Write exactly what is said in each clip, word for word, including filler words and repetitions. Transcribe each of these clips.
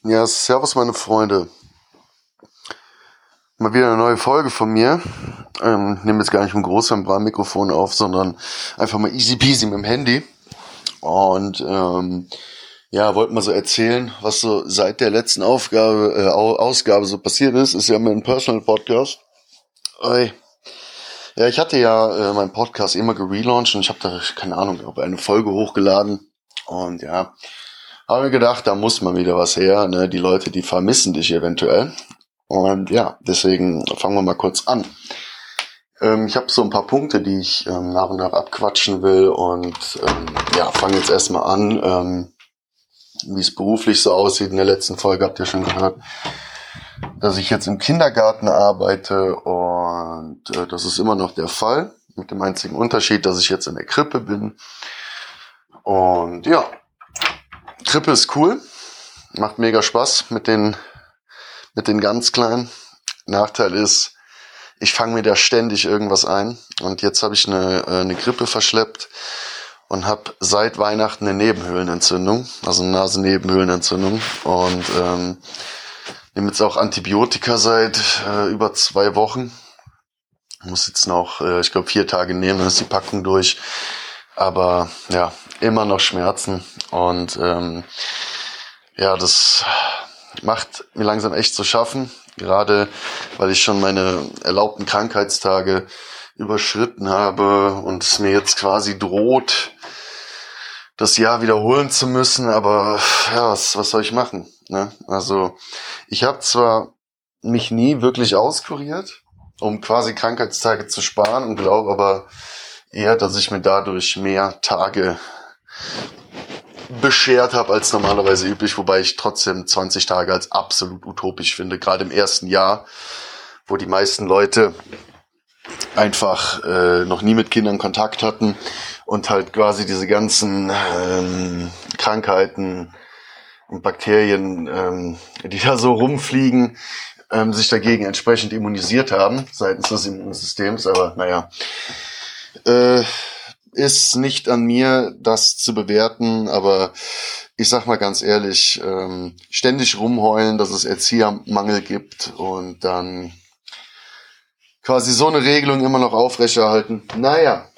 Ja, servus meine Freunde. Mal wieder eine neue Folge von mir. Ähm, nehme jetzt gar nicht mit einem Großmembran-Mikrofon auf, sondern einfach mal easy peasy mit dem Handy. Und ähm, ja, wollte mal so erzählen, was so seit der letzten Aufgabe, äh, Ausgabe so passiert ist. Ist ja mein Personal Podcast. Oi. Ja, ich hatte ja äh, meinen Podcast immer gelauncht und ich habe da, keine Ahnung, ob eine Folge hochgeladen. Und ja, habe mir gedacht, da muss mal wieder was her. Ne? Die Leute, die vermissen dich eventuell. Und ja, deswegen fangen wir mal kurz an. Ähm, ich habe so ein paar Punkte, die ich ähm, nach und nach abquatschen will. Und ähm, ja, fange jetzt erstmal an, ähm, wie es beruflich so aussieht. In der letzten Folge habt ihr schon gehört, dass ich jetzt im Kindergarten arbeite. Und äh, das ist immer noch der Fall. Mit dem einzigen Unterschied, dass ich jetzt in der Krippe bin. Und ja, Krippe ist cool. Macht mega Spaß mit den mit den ganz Kleinen. Nachteil ist, ich fange mir da ständig irgendwas ein. Und jetzt habe ich eine, eine Grippe verschleppt und habe seit Weihnachten eine Nebenhöhlenentzündung, also eine Nasennebenhöhlenentzündung. Und ähm, nehme jetzt auch Antibiotika seit äh, über zwei Wochen. Muss jetzt noch, äh, ich glaube, vier Tage nehmen, dann ist die Packung durch. Aber ja, immer noch Schmerzen. Und ähm, ja, das macht mir langsam echt zu schaffen, gerade weil ich schon meine erlaubten Krankheitstage überschritten habe und es mir jetzt quasi droht, das Jahr wiederholen zu müssen, aber ja, was, was soll ich machen? Ne? Also ich habe zwar mich nie wirklich auskuriert, um quasi Krankheitstage zu sparen und glaube aber eher, dass ich mir dadurch mehr Tage beschert habe als normalerweise üblich, wobei ich trotzdem zwanzig Tage als absolut utopisch finde, gerade im ersten Jahr, wo die meisten Leute einfach äh, noch nie mit Kindern Kontakt hatten und halt quasi diese ganzen ähm, Krankheiten und Bakterien, ähm, die da so rumfliegen, ähm, sich dagegen entsprechend immunisiert haben seitens des Immunsystems, aber naja, äh, ist nicht an mir, das zu bewerten, aber ich sag mal ganz ehrlich, ähm, ständig rumheulen, dass es Erziehermangel gibt und dann quasi so eine Regelung immer noch aufrechterhalten. Naja,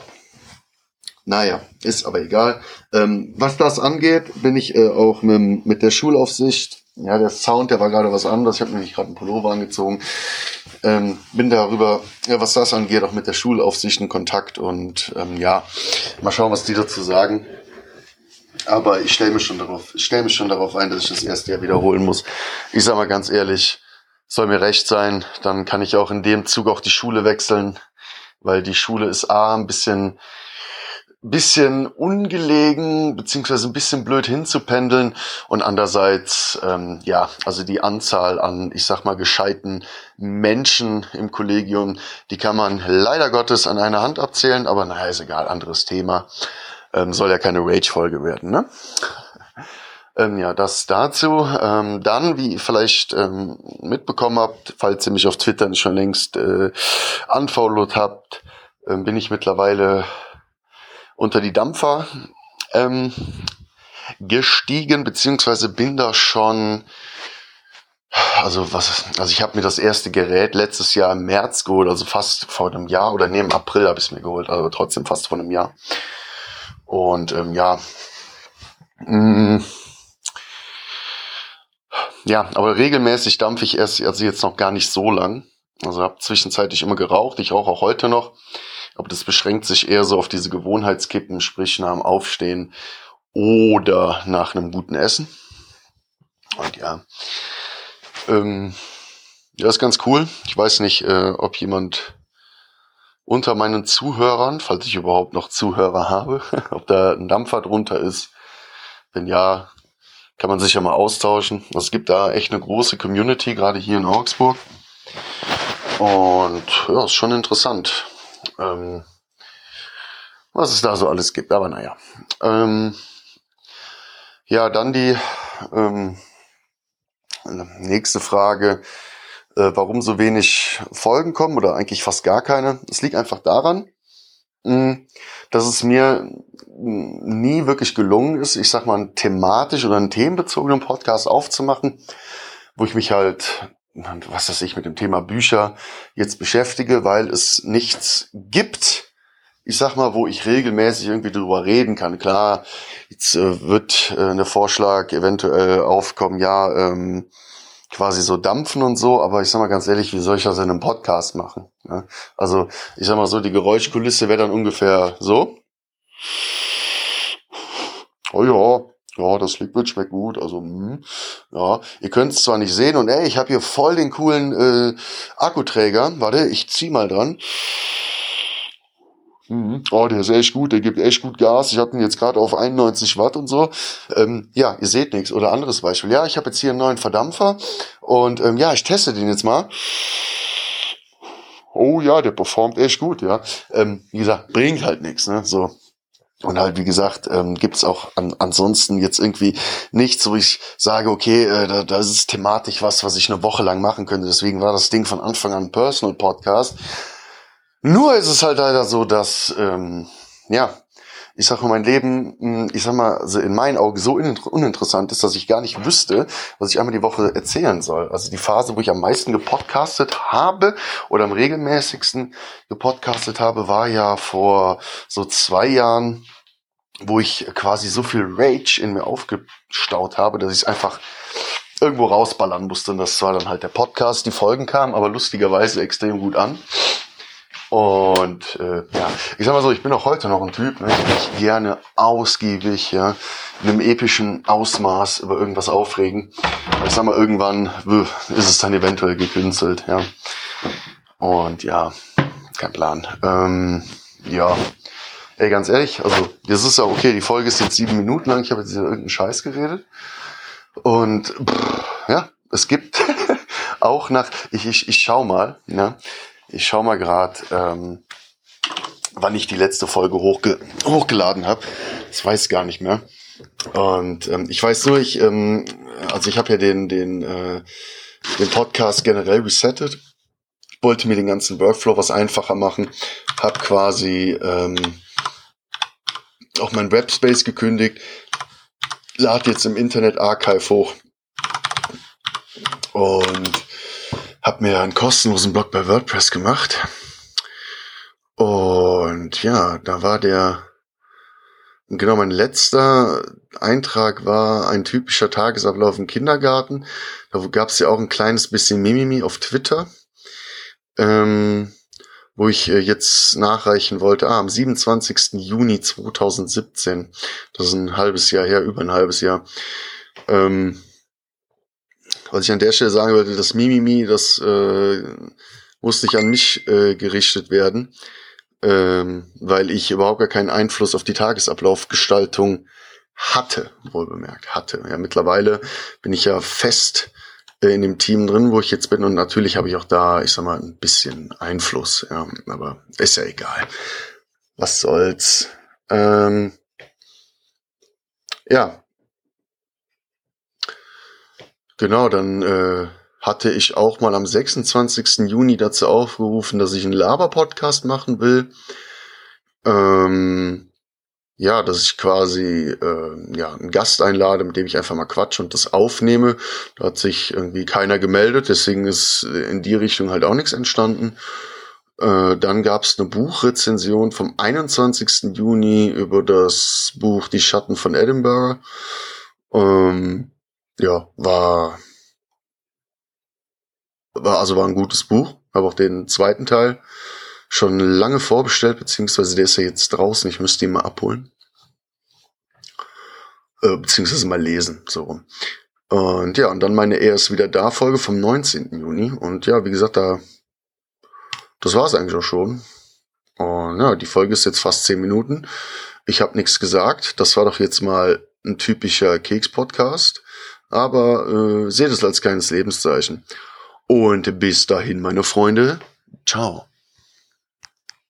naja, ist aber egal. Ähm, was das angeht, bin ich äh, auch mit, mit der Schulaufsicht. Ja, der Sound, der war gerade was anderes. Ich habe nämlich gerade einen Pullover angezogen. Ähm, bin darüber, ja, was das angeht, auch mit der Schulaufsicht in Kontakt und ähm, ja, mal schauen, was die dazu sagen. Aber ich stelle mich schon darauf, ich stelle mich schon darauf ein, dass ich das erste Jahr wiederholen muss. Ich sag mal ganz ehrlich, soll mir recht sein, dann kann ich auch in dem Zug auch die Schule wechseln, weil die Schule ist A, ein bisschen bisschen ungelegen, beziehungsweise ein bisschen blöd hinzupendeln und andererseits, ähm, ja, also die Anzahl an, ich sag mal, gescheiten Menschen im Kollegium, die kann man leider Gottes an einer Hand abzählen, aber naja, ist egal, anderes Thema, ähm, soll ja keine Rage-Folge werden, ne? Ähm, ja, das dazu. Ähm, dann, wie ihr vielleicht ähm, mitbekommen habt, falls ihr mich auf Twitter nicht schon längst äh, unfollowed habt, ähm, bin ich mittlerweile unter die Dampfer ähm, gestiegen, beziehungsweise bin da schon, also was, also ich habe mir das erste Gerät letztes Jahr im März geholt, also fast vor einem Jahr, oder nee, im April habe ich es mir geholt, also trotzdem fast vor einem Jahr. Und ähm, ja, mh, ja, aber regelmäßig dampfe ich erst, also jetzt noch gar nicht so lang. Also habe zwischenzeitlich immer geraucht, ich rauche auch heute noch. Aber das beschränkt sich eher so auf diese Gewohnheitskippen, sprich nach dem Aufstehen oder nach einem guten Essen. Und ja, ähm, ja, ist ganz cool. Ich weiß nicht, äh, ob jemand unter meinen Zuhörern, falls ich überhaupt noch Zuhörer habe, ob da ein Dampfer drunter ist. Wenn ja, kann man sich ja mal austauschen. Es gibt da echt eine große Community, gerade hier in Augsburg. Und ja, ist schon interessant. Ähm, was es da so alles gibt, aber naja. Ähm, ja, dann die ähm, nächste Frage, äh, warum so wenig Folgen kommen oder eigentlich fast gar keine. Es liegt einfach daran, dass es mir nie wirklich gelungen ist, ich sag mal, einen thematisch oder einen themenbezogenen Podcast aufzumachen, wo ich mich halt, was weiß ich, mit dem Thema Bücher jetzt beschäftige, weil es nichts gibt, ich sag mal, wo ich regelmäßig irgendwie drüber reden kann. Klar, jetzt äh, wird äh, ein Vorschlag eventuell aufkommen, ja, ähm, quasi so dampfen und so, aber ich sag mal ganz ehrlich, wie soll ich das in einem Podcast machen? Ja? Also, ich sag mal so, die Geräuschkulisse wäre dann ungefähr so. Oh ja, ja, das Liquid schmeckt gut, also, mh, ja, ihr könnt es zwar nicht sehen und ey, ich habe hier voll den coolen äh, Akkuträger, warte, ich zieh mal dran. Mhm. Oh, der ist echt gut, der gibt echt gut Gas. Ich habe ihn jetzt gerade auf einundneunzig Watt und so. Ähm, ja, ihr seht nichts. Oder anderes Beispiel. Ja, ich habe jetzt hier einen neuen Verdampfer und ähm, ja, ich teste den jetzt mal. Oh ja, der performt echt gut, ja. Ähm, wie gesagt, bringt halt nichts, ne? So. Und halt, wie gesagt, ähm, gibt's auch an, ansonsten jetzt irgendwie nichts, wo ich sage, okay, äh, da, da ist thematisch was, was ich eine Woche lang machen könnte. Deswegen war das Ding von Anfang an ein Personal Podcast. Nur ist es halt leider so, dass, ähm, ja, ich sag mal, mein Leben, ich sag mal, in meinen Augen so uninteressant ist, dass ich gar nicht wüsste, was ich einmal die Woche erzählen soll. Also die Phase, wo ich am meisten gepodcastet habe oder am regelmäßigsten gepodcastet habe, war ja vor so zwei Jahren, wo ich quasi so viel Rage in mir aufgestaut habe, dass ich es einfach irgendwo rausballern musste. Und das war dann halt der Podcast. Die Folgen kamen aber lustigerweise extrem gut an. Und äh, ja, ich sag mal so, ich bin auch heute noch ein Typ, ne, ich mich gerne ausgiebig, ja, in einem epischen Ausmaß über irgendwas aufregen. Aber ich sag mal, irgendwann ist es dann eventuell gekünstelt, ja. Und ja, kein Plan. Ähm, ja, ey, ganz ehrlich, also das ist ja okay, die Folge ist jetzt sieben Minuten lang, ich habe jetzt hier irgendeinen Scheiß geredet. Und pff, ja, es gibt auch nach, ich, ich, ich schau mal, ja. Ich schau mal gerade, ähm, wann ich die letzte Folge hochge- hochgeladen habe. Das weiß ich gar nicht mehr. Und ähm, ich weiß nur, ich, ähm, also ich habe ja den den äh, den Podcast generell resettet. Ich wollte mir den ganzen Workflow was einfacher machen. Hab quasi ähm, auch mein Webspace gekündigt. Lade jetzt im Internet Archive hoch. Und hab mir einen kostenlosen Blog bei WordPress gemacht. Und ja, da war der, genau, mein letzter Eintrag war ein typischer Tagesablauf im Kindergarten. Da gab es ja auch ein kleines bisschen Mimimi auf Twitter, ähm, wo ich äh, jetzt nachreichen wollte, ah, am siebenundzwanzigsten Juni zweitausendsiebzehn. Das ist ein halbes Jahr her, über ein halbes Jahr. Ähm, Was ich an der Stelle sagen wollte, das Mimimi, das äh, musste nicht an mich äh, gerichtet werden, ähm, weil ich überhaupt gar keinen Einfluss auf die Tagesablaufgestaltung hatte, wohlbemerkt hatte. Ja, mittlerweile bin ich ja fest äh, in dem Team drin, wo ich jetzt bin, und natürlich habe ich auch da, ich sag mal, ein bisschen Einfluss. Ja, aber ist ja egal. Was soll's? Ähm, ja. Genau, dann äh, hatte ich auch mal am sechsundzwanzigsten Juni dazu aufgerufen, dass ich einen Laber-Podcast machen will. Ähm, ja, dass ich quasi äh, ja einen Gast einlade, mit dem ich einfach mal quatsche und das aufnehme. Da hat sich irgendwie keiner gemeldet, deswegen ist in die Richtung halt auch nichts entstanden. Äh, dann gab es eine Buchrezension vom einundzwanzigsten Juni über das Buch Die Schatten von Edinburgh. Ähm, Ja, war, war, also war ein gutes Buch. Habe auch den zweiten Teil schon lange vorbestellt, beziehungsweise der ist ja jetzt draußen. Ich müsste ihn mal abholen. Äh, beziehungsweise mal lesen, so rum. Und ja, und dann meine Er ist wieder da Folge vom neunzehnten Juni. Und ja, wie gesagt, da, das war's eigentlich auch schon. Und ja, die Folge ist jetzt fast zehn Minuten. Ich habe nichts gesagt. Das war doch jetzt mal ein typischer Keks-Podcast. Aber äh, seht es als kleines Lebenszeichen. Und bis dahin, meine Freunde, ciao.